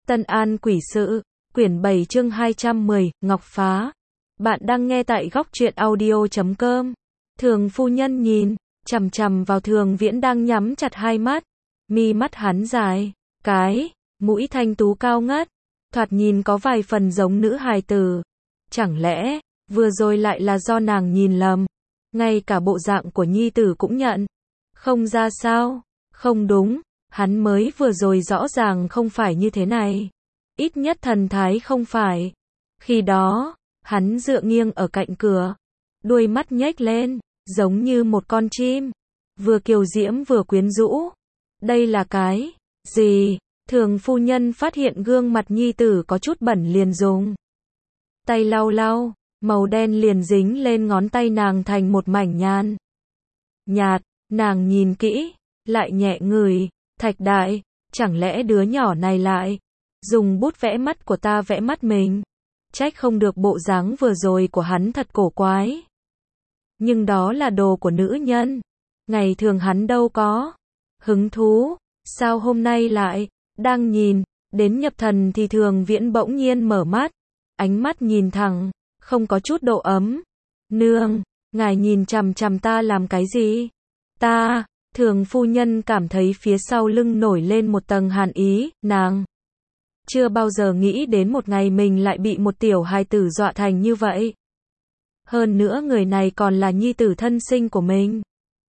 Tân An quỷ sự, quyển 7 chương 210, Ngọc Phá. Bạn đang nghe tại góc truyện audio.com. Thường phu nhân nhìn chằm chằm vào Thường Viễn đang nhắm chặt hai mắt. Mi mắt hắn dài, cái mũi thanh tú cao ngất, thoạt nhìn có vài phần giống nữ hài tử. Chẳng lẽ vừa rồi lại là do nàng nhìn lầm? Ngay cả bộ dạng của nhi tử cũng nhận không ra sao? Không đúng, hắn mới vừa rồi rõ ràng không phải như thế này. Ít nhất thần thái không phải. Khi đó, hắn dựa nghiêng ở cạnh cửa, đuôi mắt nhếch lên, giống như một con chim, vừa kiều diễm vừa quyến rũ. Đây là cái gì? Thường phu nhân phát hiện gương mặt nhi tử có chút bẩn liền dùng tay lau lau, màu đen liền dính lên ngón tay nàng thành một mảnh nhàn nhạt. Nàng nhìn kỹ, lại nhẹ ngửi, Thạch đại, chẳng lẽ đứa nhỏ này lại dùng bút vẽ mắt của ta vẽ mắt mình? Trách không được bộ dáng vừa rồi của hắn thật cổ quái. Nhưng đó là đồ của nữ nhân, ngày thường hắn đâu có hứng thú, sao hôm nay lại đang nhìn đến nhập thần thì Thường Viễn bỗng nhiên mở mắt, ánh mắt nhìn thẳng, không có chút độ ấm. Nương, ngài nhìn chằm chằm ta làm cái gì? Ta, Thường phu nhân cảm thấy phía sau lưng nổi lên một tầng hàn ý, nàng chưa bao giờ nghĩ đến một ngày mình lại bị một tiểu hài tử dọa thành như vậy. Hơn nữa người này còn là nhi tử thân sinh của mình.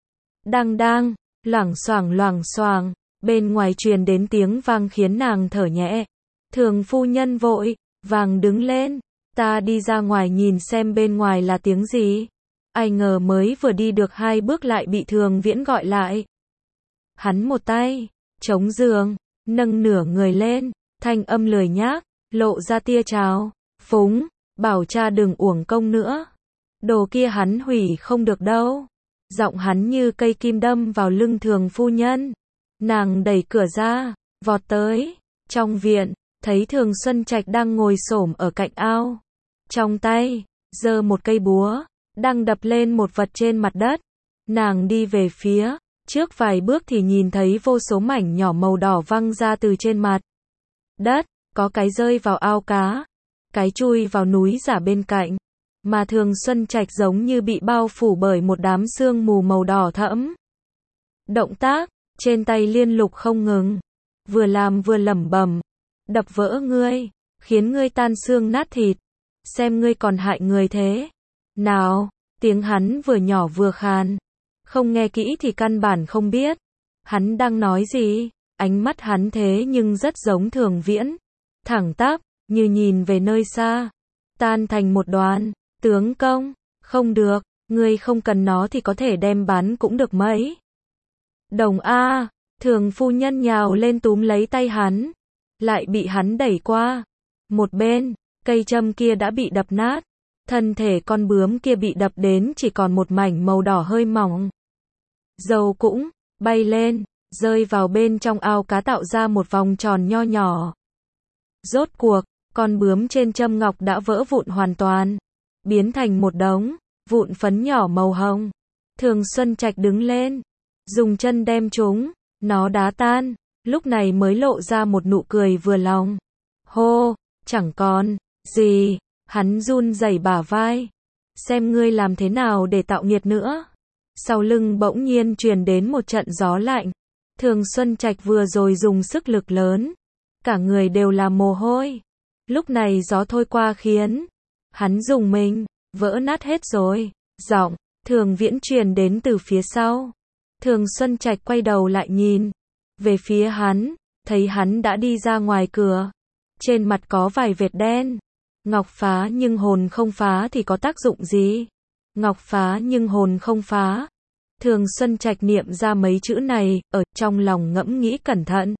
Đang, loảng xoảng, bên ngoài truyền đến tiếng vang khiến nàng thở nhẹ. Thường phu nhân vội vàng đứng lên, ta đi ra ngoài nhìn xem bên ngoài là tiếng gì. Ai ngờ mới vừa đi được 2 bước lại bị Thường Viễn gọi lại. Hắn một tay chống giường, nâng nửa người lên, thanh âm lười nhác, lộ ra tia trào phúng, bảo cha đừng uổng công nữa. Đồ kia hắn hủy không được đâu. Giọng hắn như cây kim đâm vào lưng Thường phu nhân. Nàng đẩy cửa ra, vọt tới trong viện, thấy Thường Xuân Trạch đang ngồi xổm ở cạnh ao, trong tay giơ một cây búa, đang đập lên một vật trên mặt đất. Nàng đi về phía trước vài bước thì nhìn thấy vô số mảnh nhỏ màu đỏ văng ra từ trên mặt đất, có cái rơi vào ao cá, cái chui vào núi giả bên cạnh, mà Thường Xuân Trạch giống như bị bao phủ bởi một đám sương mù màu đỏ thẫm. Động tác trên tay liên lục không ngừng, vừa làm vừa lẩm bẩm, đập vỡ ngươi, khiến ngươi tan xương nát thịt, xem ngươi còn hại người thế nào. Tiếng hắn vừa nhỏ vừa khàn, không nghe kỹ thì căn bản không biết hắn đang nói gì. Ánh mắt hắn thế nhưng rất giống Thường Viễn, thẳng tắp, như nhìn về nơi xa, tan thành một đoàn. Tướng công, không được, ngươi không cần nó thì có thể đem bán cũng được mấy đồng a. Thường phu nhân nhào lên túm lấy tay hắn, lại bị hắn đẩy qua một bên. Cây châm kia đã bị đập nát, thân thể con bướm kia bị đập đến chỉ còn một mảnh màu đỏ hơi mỏng. Dầu cũng bay lên, rơi vào bên trong ao cá tạo ra một vòng tròn nho nhỏ. Rốt cuộc, con bướm trên châm ngọc đã vỡ vụn hoàn toàn, biến thành một đống vụn phấn nhỏ màu hồng. Thường Xuân Trạch đứng lên, dùng chân đem nó đá tan, lúc này mới lộ ra một nụ cười vừa lòng. Hô, chẳng còn gì, hắn run rẩy bả vai. Xem ngươi làm thế nào để tạo nghiệt nữa. Sau lưng bỗng nhiên truyền đến một trận gió lạnh. Thường Xuân Trạch vừa rồi dùng sức lực lớn, cả người đều là mồ hôi. Lúc này gió thôi qua khiến hắn rùng mình, vỡ nát hết rồi. Giọng Thường Viễn truyền đến từ phía sau. Thường Xuân Trạch quay đầu lại nhìn về phía hắn, thấy hắn đã đi ra ngoài cửa. Trên mặt có vài vệt đen. Ngọc phá nhưng hồn không phá thì có tác dụng gì? Ngọc phá nhưng hồn không phá. Thường Xuân Trạch niệm ra mấy chữ này, ở trong lòng ngẫm nghĩ cẩn thận.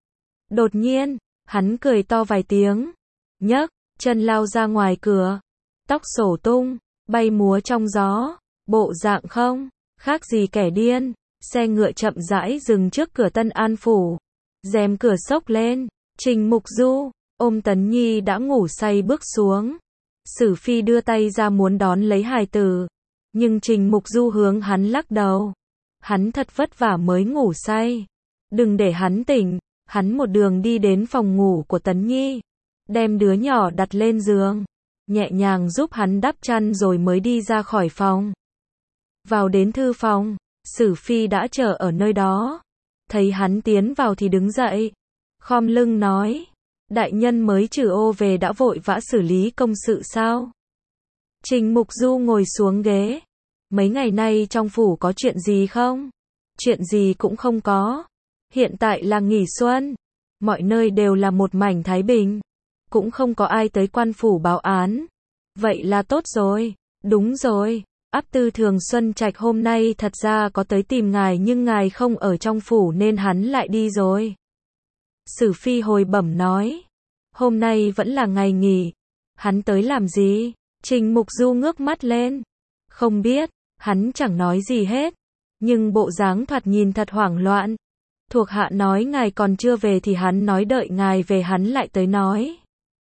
Đột nhiên, hắn cười to vài tiếng, nhấc chân lao ra ngoài cửa. Tóc xổ tung, bay múa trong gió, bộ dạng không khác gì kẻ điên. Xe ngựa chậm rãi dừng trước cửa Tân An phủ. Rèm cửa xốc lên, Trình Mục Du ôm Tấn Nhi đã ngủ say bước xuống. Sử Phi đưa tay ra muốn đón lấy hài tử, nhưng Trình Mục Du hướng hắn lắc đầu. Hắn thật vất vả mới ngủ say, đừng để hắn tỉnh. Hắn một đường đi đến phòng ngủ của Tấn Nhi, đem đứa nhỏ đặt lên giường, nhẹ nhàng giúp hắn đắp chăn rồi mới đi ra khỏi phòng. Vào đến thư phòng, Sử Phi đã chờ ở nơi đó. Thấy hắn tiến vào thì đứng dậy, khom lưng nói, đại nhân mới trừ ô về đã vội vã xử lý công sự sao? Trình Mục Du ngồi xuống ghế, mấy ngày nay trong phủ có chuyện gì không? Chuyện gì cũng không có. Hiện tại là nghỉ xuân, mọi nơi đều là một mảnh thái bình, cũng không có ai tới quan phủ báo án. Vậy là tốt rồi. Đúng rồi, Áp Tư Thường Xuân Trạch hôm nay thật ra có tới tìm ngài nhưng ngài không ở trong phủ nên hắn lại đi rồi. Sử Phi hồi bẩm nói, hôm nay vẫn là ngày nghỉ, hắn tới làm gì? Trình Mục Du ngước mắt lên, không biết, hắn chẳng nói gì hết, nhưng bộ dáng thoạt nhìn thật hoảng loạn. Thuộc hạ nói ngài còn chưa về thì hắn nói đợi ngài về hắn lại tới nói.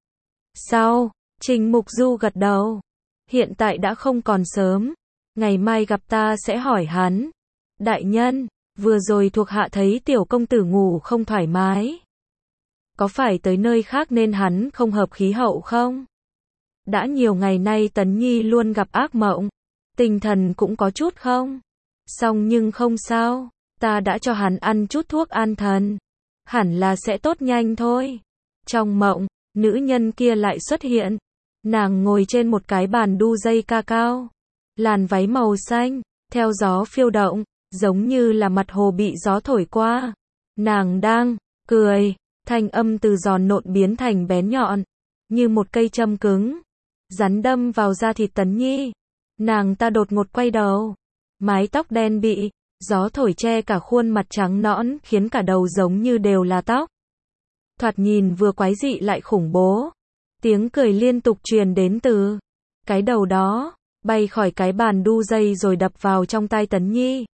Sao? Trình Mục Du gật đầu. Hiện tại đã không còn sớm, ngày mai gặp ta sẽ hỏi hắn. Đại nhân, vừa rồi thuộc hạ thấy tiểu công tử ngủ không thoải mái. Có phải tới nơi khác nên hắn không hợp khí hậu không? Đã nhiều ngày nay Tấn Nhi luôn gặp ác mộng, tinh thần cũng có chút không? Xong nhưng không sao, ta đã cho hắn ăn chút thuốc an thần, hẳn là sẽ tốt nhanh thôi. Trong mộng, nữ nhân kia lại xuất hiện. Nàng ngồi trên một cái bàn đu dây ca cao, làn váy màu xanh, theo gió phiêu động, giống như là mặt hồ bị gió thổi qua. Nàng đang cười, thanh âm từ giòn nộn biến thành bén nhọn, như một cây châm cứng, rắn đâm vào da thịt Tấn Nhi. Nàng ta đột ngột quay đầu, mái tóc đen bị gió thổi che cả khuôn mặt trắng nõn khiến cả đầu giống như đều là tóc. Thoạt nhìn vừa quái dị lại khủng bố. Tiếng cười liên tục truyền đến từ cái đầu đó, bay khỏi cái bàn đu dây rồi đập vào trong tai Tấn Nhi.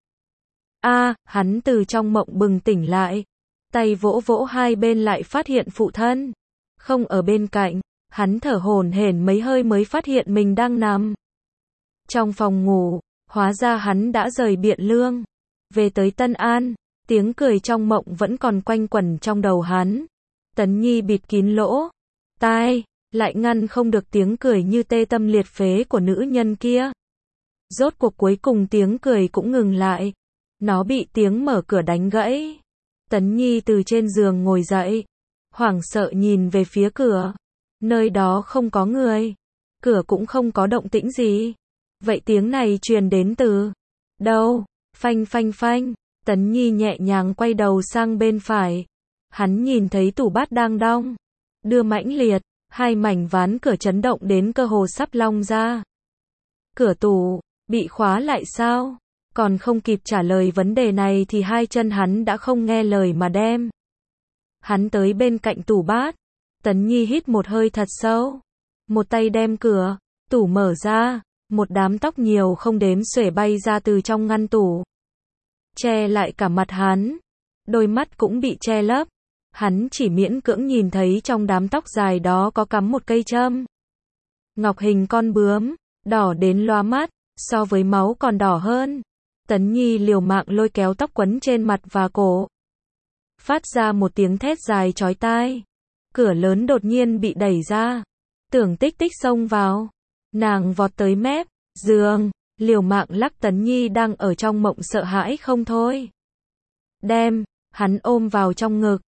Hắn từ trong mộng bừng tỉnh lại, tay vỗ vỗ hai bên lại phát hiện phụ thân không ở bên cạnh, hắn thở hổn hển mấy hơi mới phát hiện mình đang nằm trong phòng ngủ, hóa ra hắn đã rời Biện Lương, về tới Tân An. Tiếng cười trong mộng vẫn còn quanh quẩn trong đầu hắn. Tấn Nhi bịt kín lỗ tai, lại ngăn không được tiếng cười như tê tâm liệt phế của nữ nhân kia. Rốt cuộc cuối cùng tiếng cười cũng ngừng lại. Nó bị tiếng mở cửa đánh gãy. Tấn Nhi từ trên giường ngồi dậy, hoảng sợ nhìn về phía cửa. Nơi đó không có người, cửa cũng không có động tĩnh gì. Vậy tiếng này truyền đến từ đâu? Phanh phanh phanh. Tấn Nhi nhẹ nhàng quay đầu sang bên phải. Hắn nhìn thấy tủ bát đang đong đưa mãnh liệt, hai mảnh ván cửa chấn động đến cơ hồ sắp long ra. Cửa tủ bị khóa lại sao? Còn không kịp trả lời vấn đề này thì hai chân hắn đã không nghe lời mà đem hắn tới bên cạnh tủ bát. Tấn Nhi hít một hơi thật sâu, một tay đem cửa tủ mở ra, một đám tóc nhiều không đếm xuể bay ra từ trong ngăn tủ, che lại cả mặt hắn, đôi mắt cũng bị che lấp. Hắn chỉ miễn cưỡng nhìn thấy trong đám tóc dài đó có cắm một cây châm ngọc hình con bướm, đỏ đến lóa mắt, so với máu còn đỏ hơn. Tấn Nhi liều mạng lôi kéo tóc quấn trên mặt và cổ, phát ra một tiếng thét dài chói tai. Cửa lớn đột nhiên bị đẩy ra. Tưởng Tích Tích xông vào. Nàng vọt tới mép giường, liều mạng lắc Tấn Nhi đang ở trong mộng sợ hãi không thôi. Đem hắn ôm vào trong ngực.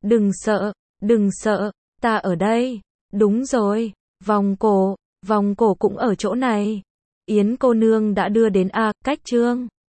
Đừng sợ, ta ở đây. Đúng rồi, vòng cổ cũng ở chỗ này. Yến cô nương đã đưa đến cách Trương